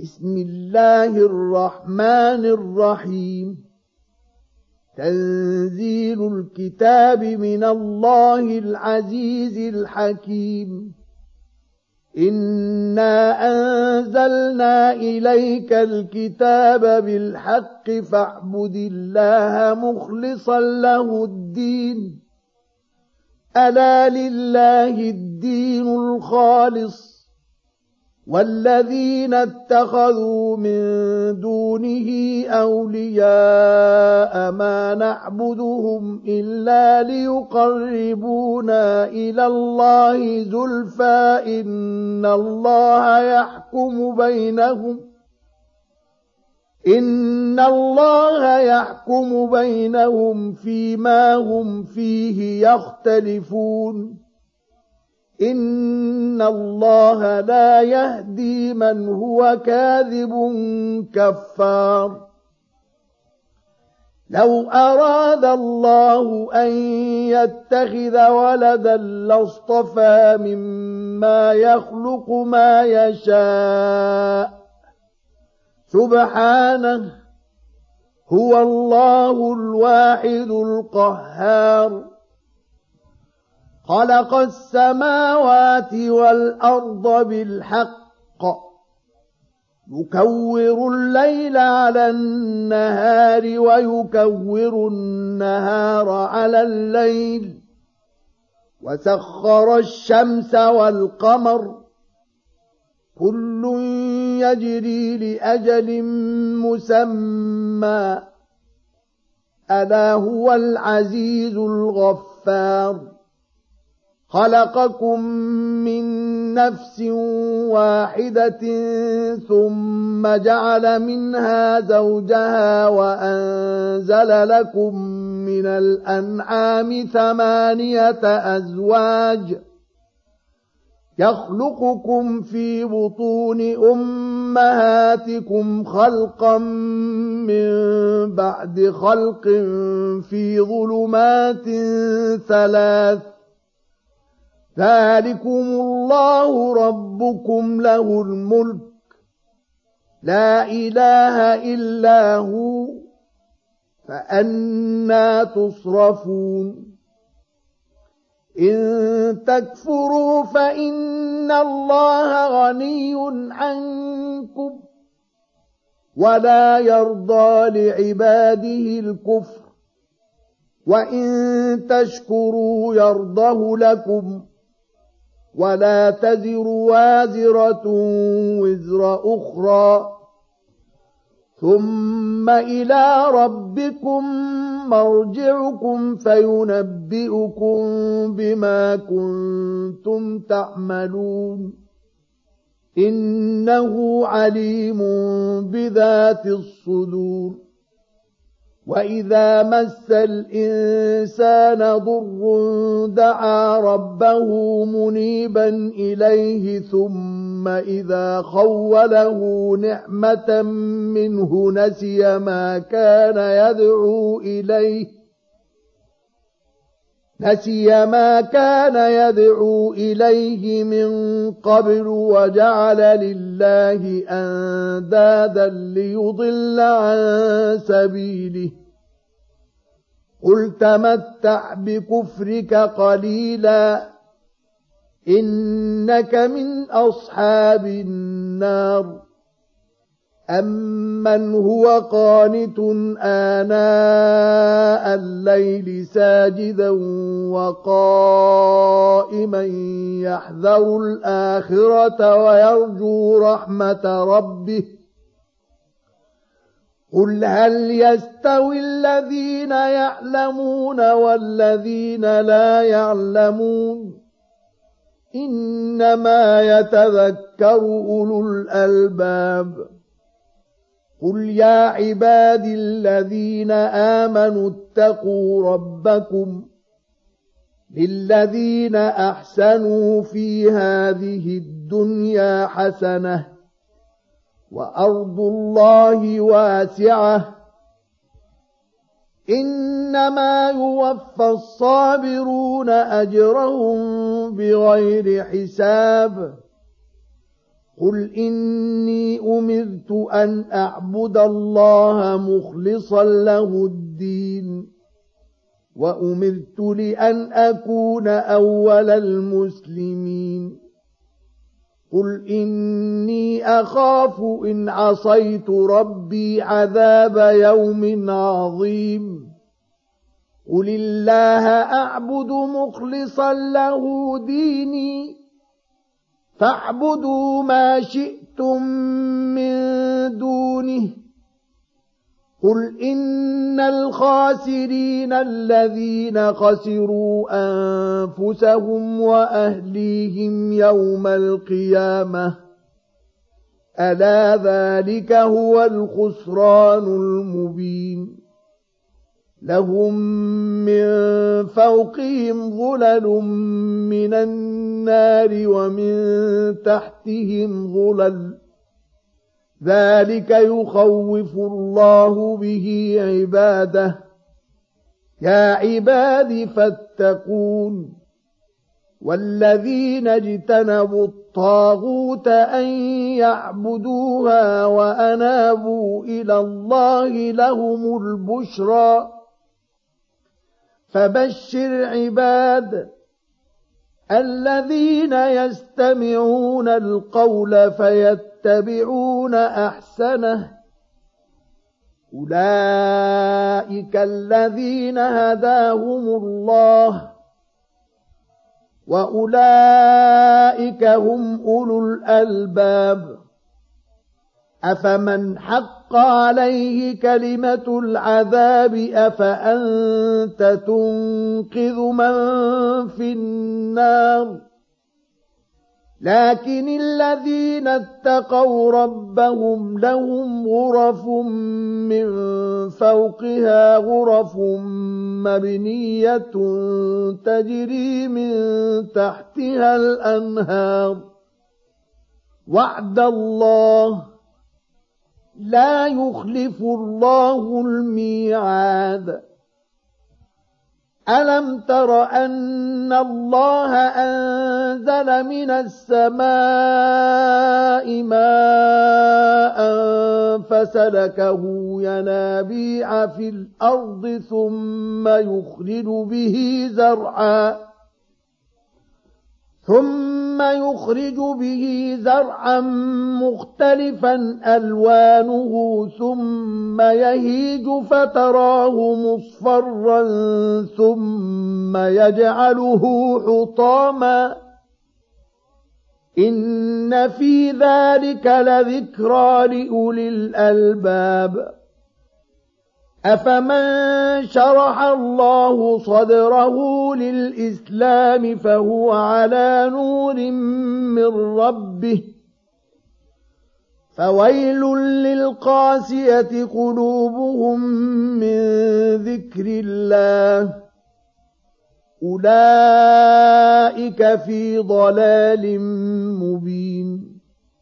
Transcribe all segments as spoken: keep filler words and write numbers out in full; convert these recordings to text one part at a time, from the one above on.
بسم الله الرحمن الرحيم تنزيل الكتاب من الله العزيز الحكيم إنا أنزلنا إليك الكتاب بالحق فاعبد الله مخلصا له الدين ألا لله الدين الخالص والذين اتخذوا من دونه أولياء ما نعبدهم إلا ليقربونا إلى الله زلفى إن الله يحكم بينهم إن الله يحكم بينهم فيما هم فيه يختلفون إن الله لا يهدي من هو كاذب كفار لو أراد الله أن يتخذ ولدا لاصطفى مما يخلق ما يشاء سبحانه هو الله الواحد القهار خلق السماوات والأرض بالحق يكور الليل على النهار ويكور النهار على الليل وسخر الشمس والقمر كل يجري لأجل مسمى ألا هو العزيز الغفار خلقكم من نفس واحدة ثم جعل منها زوجها وأنزل لكم من الأنعام ثمانية أزواج يخلقكم في بطون أمهاتكم خلقا من بعد خلق في ظلمات ثلاث ذلكم الله ربكم له الملك لا إله إلا هو فأنى تصرفون إن تكفروا فإن الله غني عنكم ولا يرضى لعباده الكفر وإن تشكروا يرضه لكم ولا تزر وازرة وزر أخرى ثم إلى ربكم مرجعكم فينبئكم بما كنتم تعملون إنه عليم بذات الصدور وإذا مس الإنسان ضر دعا ربه منيبا إليه ثم إذا خوله نعمة منه نسي ما كان يدعو إليه نسي ما كان يدعو إليه من قبل وجعل لله أندادا ليضل عن سبيله قل تمتع بكفرك قليلا إنك من أصحاب النار أمن هو قانت آناء الليل ساجدا وقائما يحذر الآخرة ويرجو رحمة ربه قل هل يستوي الذين يعلمون والذين لا يعلمون إنما يتذكر أولو الألباب قل يا عبادي الذين آمنوا اتقوا ربكم للذين أحسنوا في هذه الدنيا حسنة وأرض الله واسعة إنما يوفى الصابرون أجرهم بغير حساب قل إني أمرت أن أعبد الله مخلصا له الدين وأمرت لأن أكون أول المسلمين قل إني أخاف إن عصيت ربي عذاب يوم عظيم قل الله أعبد مخلصا له ديني فاعبدوا ما شئتم من دونه قل إن الخاسرين الذين خسروا أنفسهم وأهليهم يوم القيامة ألا ذلك هو الخسران المبين لهم من فوقهم ظلل من النار ومن تحتهم ظلل ذلك يخوف الله به عباده يا عباد فاتقون والذين اجتنبوا الطاغوت أن يعبدوها وأنابوا إلى الله لهم البشرى فبشر عباد الذين يستمعون القول فيتبعون أحسنه أولئك الذين هداهم الله وأولئك هم أولو الألباب أفمن حق عليه كلمة العذاب أفأنت تنقذ من في النار لكن الذين اتقوا ربهم لهم غرف من فوقها غرف مبنية تجري من تحتها الأنهار وعد الله لا يخلف الله الميعاد ألم تر أن الله أنزل من السماء ماء فسلكه ينابيع في الأرض ثم يخرج به زرعا ثم يخرج به زرعا مختلفا ألوانه ثم يهيج فتراه مصفرا ثم يجعله حطاما إن في ذلك لذكرى لأولي الألباب أفمن شرح الله صدره للإسلام فهو على نور من ربه فويل للقاسية قلوبهم من ذكر الله أولئك في ضلال مبين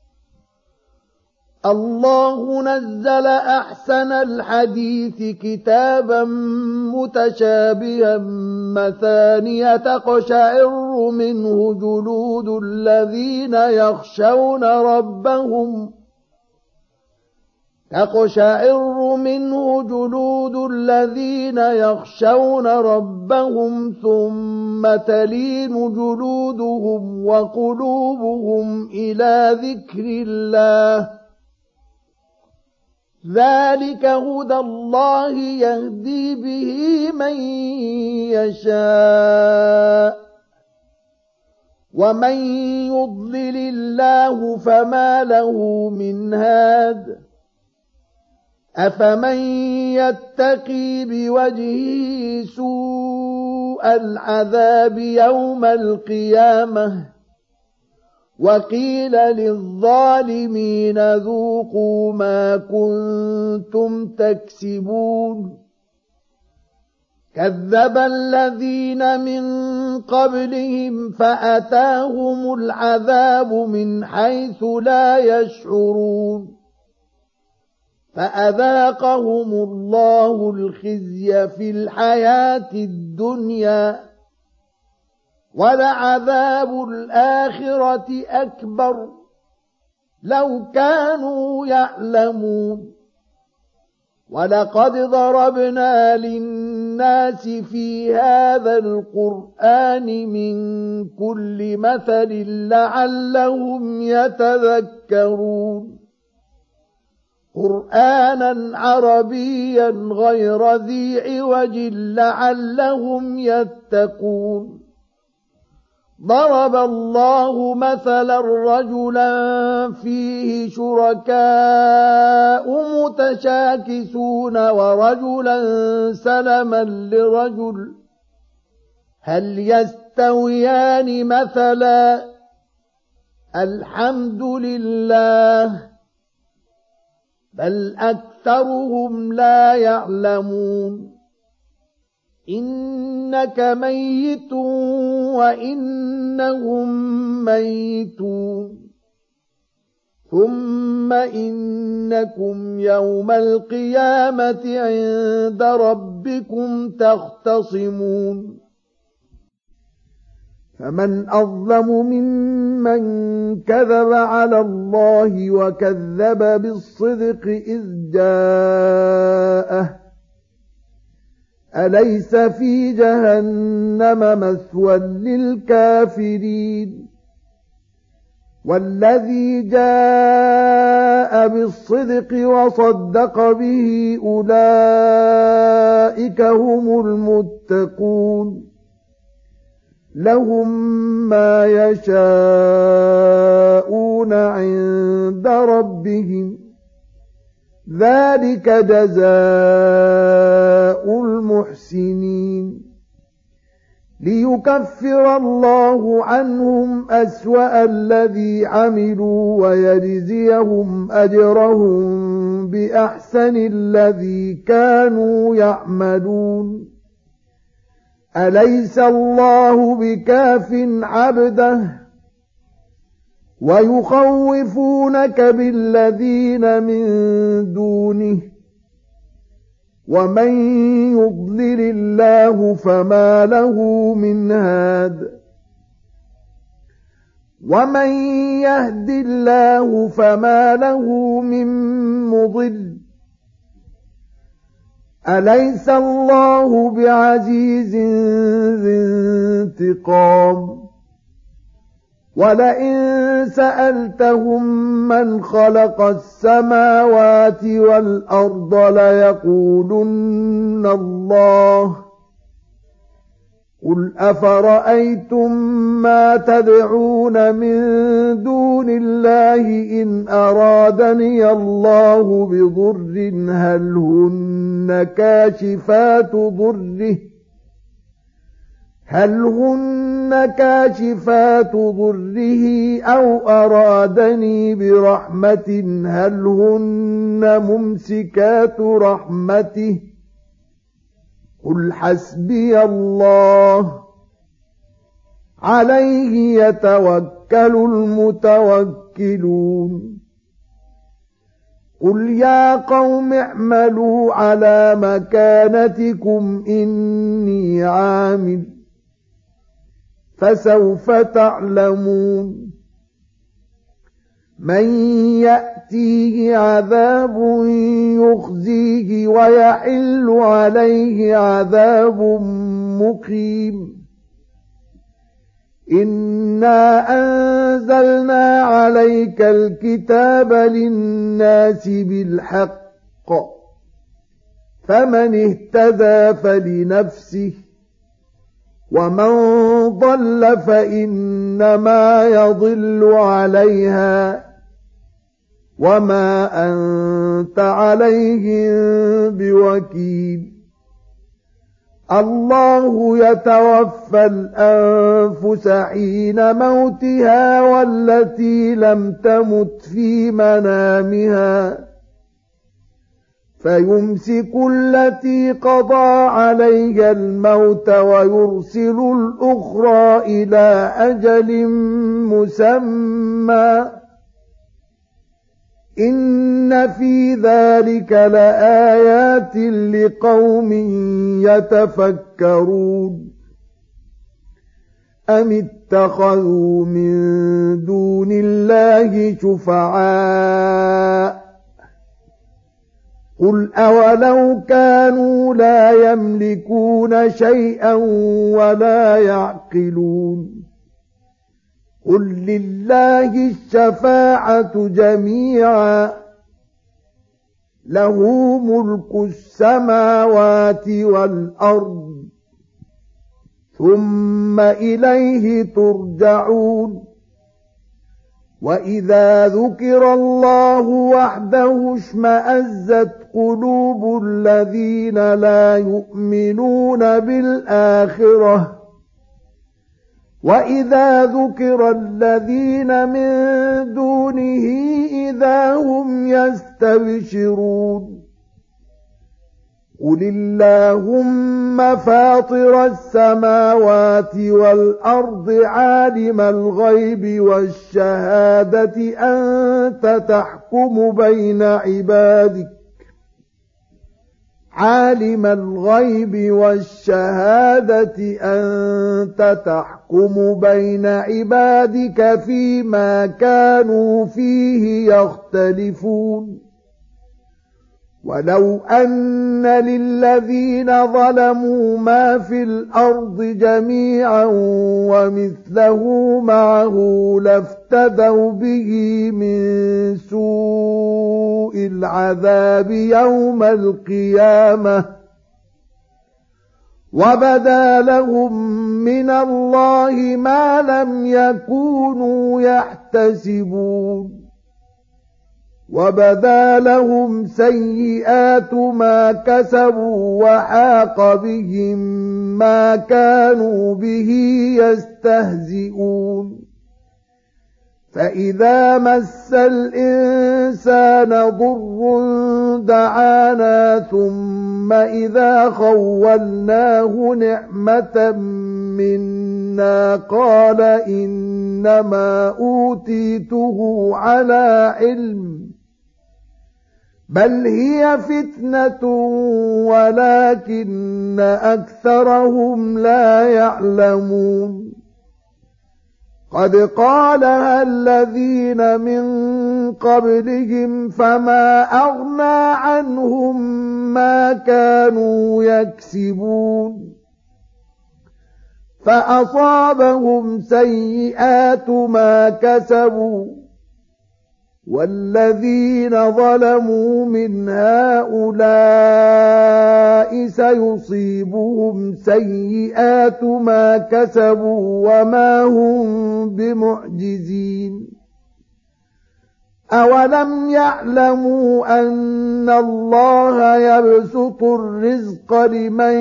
الله نزل أحسن الحديث كتابا متشابها مثانية تقشعر منه جلود الذين يخشون ربهم تقشعر منه جلود الذين يخشون ربهم ثم تلين جلودهم وقلوبهم إلى ذكر الله ذلك هدى الله يهدي به من يشاء ومن يضلل الله فما له من هاد أفمن يتقي بوجهه سوء العذاب يوم القيامة وقيل للظالمين ذوقوا ما كنتم تكسبون كذب الذين من قبلهم فأتاهم العذاب من حيث لا يشعرون فأذاقهم الله الخزي في الحياة الدنيا ولعذاب الآخرة أكبر لو كانوا يعلمون ولقد ضربنا للناس في هذا القرآن من كل مثل لعلهم يتذكرون قرآنا عربيا غير ذي عوج لعلهم يتقون ضرب الله مثلا رجلا فيه شركاء متشاكسون ورجلا سلما لرجل هل يستويان مثلا الحمد لله بل أكثرهم لا يعلمون إنك ميت وإنهم ميتون ثم إنكم يوم القيامة عند ربكم تختصمون فمن أظلم ممن كذب على الله وكذب بالصدق إذ جاءه أليس في جهنم مثوى للكافرين والذي جاء بالصدق وصدق به أولئك هم المتقون لهم ما يشاءون عند ربهم ذلك جزاء المحسنين ليكفر الله عنهم أسوأ الذي عملوا ويجزيهم أجرهم بأحسن الذي كانوا يعملون أليس الله بكاف عبده ويخوفونك بالذين من دونه ومن يضلل الله فما له من هاد ومن يهد الله فما له من مضل أليس الله بعزيز ذي انتقام ولئن سألتهم من خلق السماوات والأرض ليقولن الله قل أفرأيتم ما تدعون من دون الله إن أرادني الله بضر هل هن كاشفات ضره هل هن كاشفات ضره أو أرادني برحمة هل هن ممسكات رحمته قل حسبي الله عليه يتوكل المتوكلون قل يا قوم اعملوا على مكانتكم إني عامل فسوف تعلمون من يأتيه عذاب يخزيه ويحل عليه عذاب مقيم إنا أنزلنا عليك الكتاب للناس بالحق فمن اهتدى فلنفسه ومن ضل فإنما يضل عليها وما أنت عليهم بوكيل الله يتوفى الأنفس حين موتها والتي لم تمت في منامها فيمسك التي قضى عليها الموت ويرسل الأخرى إلى أجل مسمى إن في ذلك لآيات لقوم يتفكرون أم اتخذوا من دون الله شفعاء قل أولو كانوا لا يملكون شيئا ولا يعقلون قل لله الشفاعة جميعا له ملك السماوات والأرض ثم إليه ترجعون وإذا ذكر الله وحده اشمأزت قلوب الذين لا يؤمنون بالآخرة وإذا ذكر الذين من دونه إذا هم يستبشرون قل اللهم فاطر السماوات والأرض عالم الغيب والشهادة أنت تحكم بين عبادك عالم الغيب والشهادة أنت تحكم بين عبادك فيما كانوا فيه يختلفون ولو أن للذين ظلموا ما في الأرض جميعا ومثله معه لافتدوا به من سوء العذاب يوم القيامة وبدا لهم من الله ما لم يكونوا يحتسبون وبدا لهم سيئات ما كسبوا وحاق بهم ما كانوا به يستهزئون فإذا مس الإنسان ضر دعانا ثم إذا خولناه نعمة منا قال إنما أوتيته على علم بل هي فتنة ولكن أكثرهم لا يعلمون قد قالها الذين من قبلهم فما أغنى عنهم ما كانوا يكسبون فأصابهم سيئات ما كسبوا والذين ظلموا من هؤلاء سيصيبهم سيئات ما كسبوا وما هم بمعجزين أولم يعلموا أن الله يبسط الرزق لمن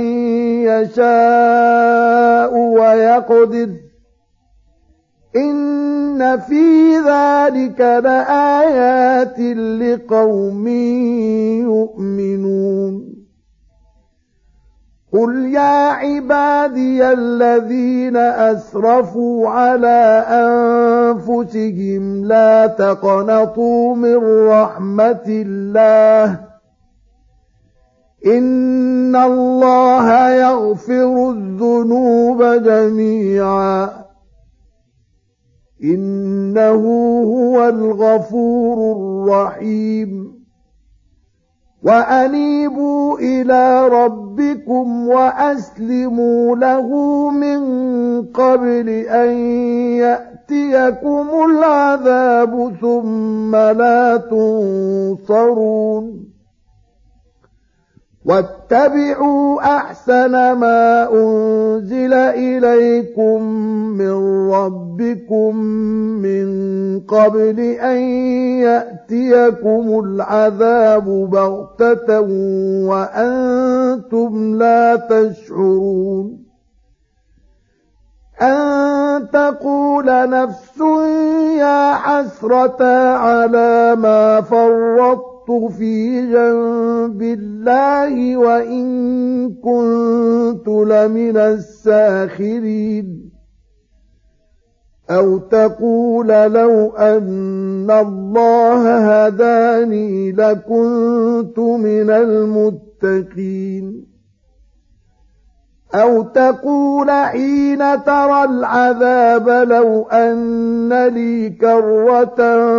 يشاء ويقدر إن في ذلك لآيات لقوم يؤمنون قل يا عبادي الذين أسرفوا على أنفسهم لا تقنطوا من رحمة الله إن الله يغفر الذنوب جميعا إنه هو الغفور الرحيم وأنيبوا إلى ربكم وأسلموا له من قبل أن يأتيكم العذاب ثم لا تنصرون واتبعوا أحسن ما أنزل إليكم من ربكم من قبل أن يأتيكم العذاب بغتة وأنتم لا تشعرون أن تقول نفس يا حسرة على ما فرطت في جنب الله وإن كنت لمن الساخرين أو تقول لو أن الله هداني لكنت من المتقين أو تقول حين ترى العذاب لو أن لي كرة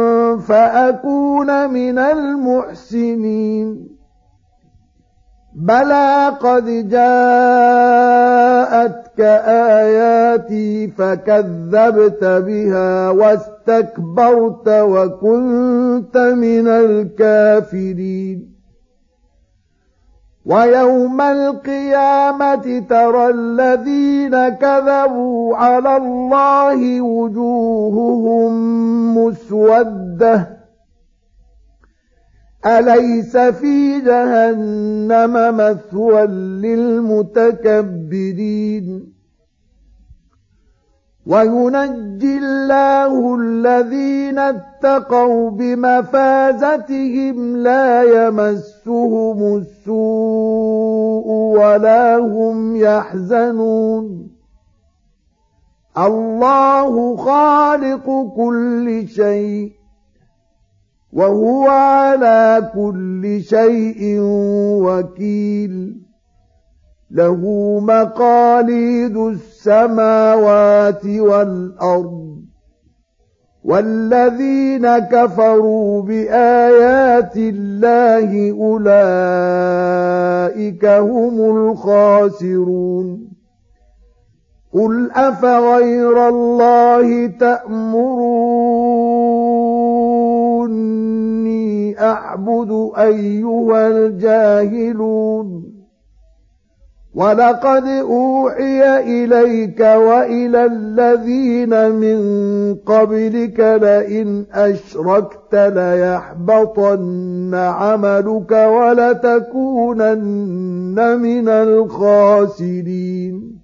فأكون من المحسنين بلى قد جاءتك آياتي فكذبت بها واستكبرت وكنت من الكافرين ويوم القيامة ترى الذين كذبوا على الله وجوههم مسودة أليس في جهنم مثوى للمتكبرين وينجي الله الذين اتقوا بمفازتهم لا يمسهم السوء ولا هم يحزنون الله خالق كل شيء وهو على كل شيء وكيل له مقاليد السماوات والأرض والذين كفروا بآيات الله أولئك هم الخاسرون قل أفغير الله تأمروني أعبد أيها الجاهلون ولقد أوحي إليك وإلى الذين من قبلك لئن أشركت ليحبطن عملك ولتكونن من الخاسرين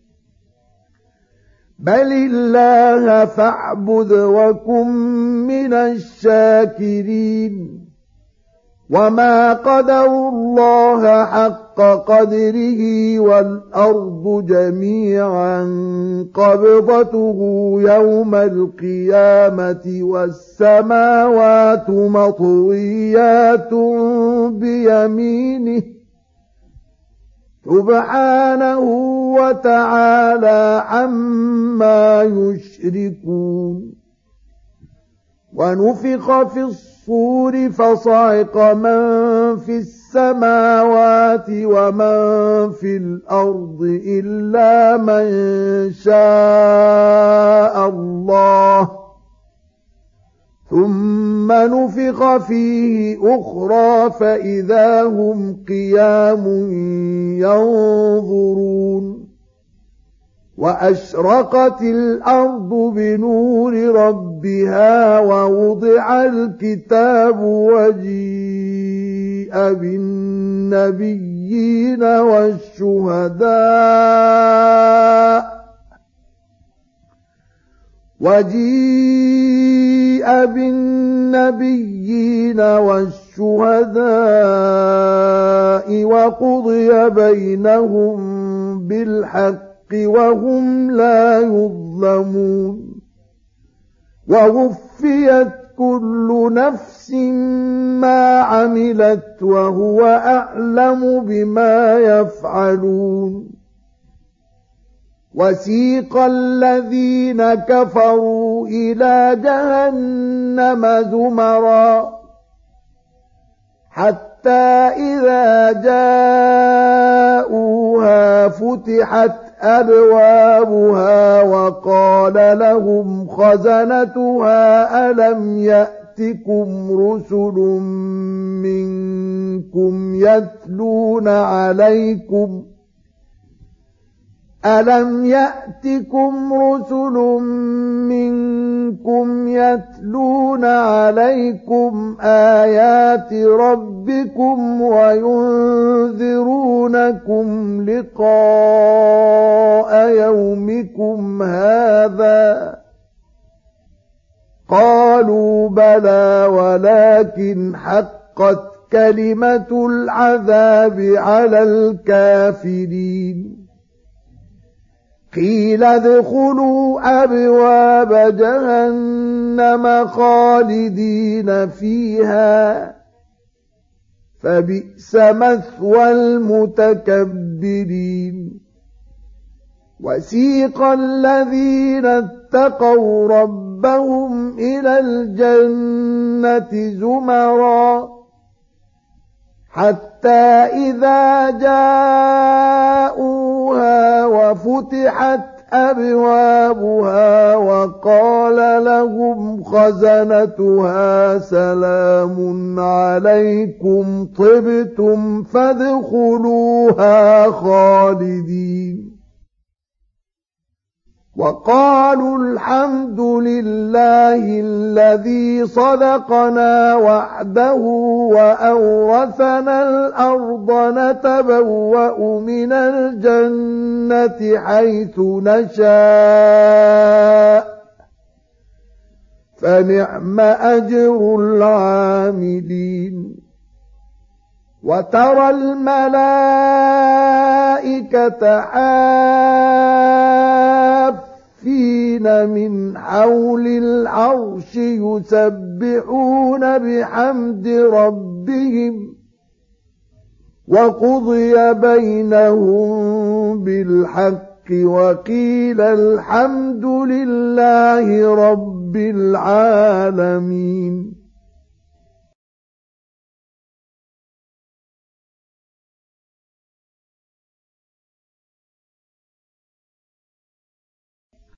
بل الله فاعبد وكن من الشاكرين وما قدروا الله حق قدره والأرض جميعا قبضته يوم القيامة والسماوات مطويات بيمينه سبحانه وتعالى عما يشركون ونفخ في الصور فصعق من في السماوات ومن في الأرض إلا من شاء الله ثم نفخ فيه أخرى فإذا هم قيام ينظرون وأشرقت الأرض بنور ربها ووضع الكتاب وجيء بالنبيين والشهداء وجيء بالنبيين والشهداء وقضي بينهم بالحق وهم لا يظلمون ووفيت كل نفس ما عملت وهو أعلم بما يفعلون وسيق الذين كفروا إلى جهنم زمرا حتى إذا جاءوها فتحت أبوابها وقال لهم خزنتها ألم يأتكم رسل منكم يتلون عليكم ألم يأتكم رسل منكم يتلون عليكم آيات ربكم وينذرونكم لقاء يومكم هذا قالوا بلى ولكن حقت كلمة العذاب على الكافرين قيل ادخلوا أبواب جهنم خالدين فيها فبئس مثوى المتكبرين وسيق الذين اتقوا ربهم إلى الجنة زمرا حتى إذا جاءوها وفتحت أبوابها وقال لهم خزنتها سلام عليكم طبتم فادخلوها خالدين وقالوا الحمد لله الذي صدقنا وعده وأورثنا الأرض نتبوأ من الجنة حيث نشاء فنعم أجر العاملين وترى الملائكة حافين من حول العرش يسبحون بحمد ربهم وقضي بينهم بالحق وقيل الحمد لله رب العالمين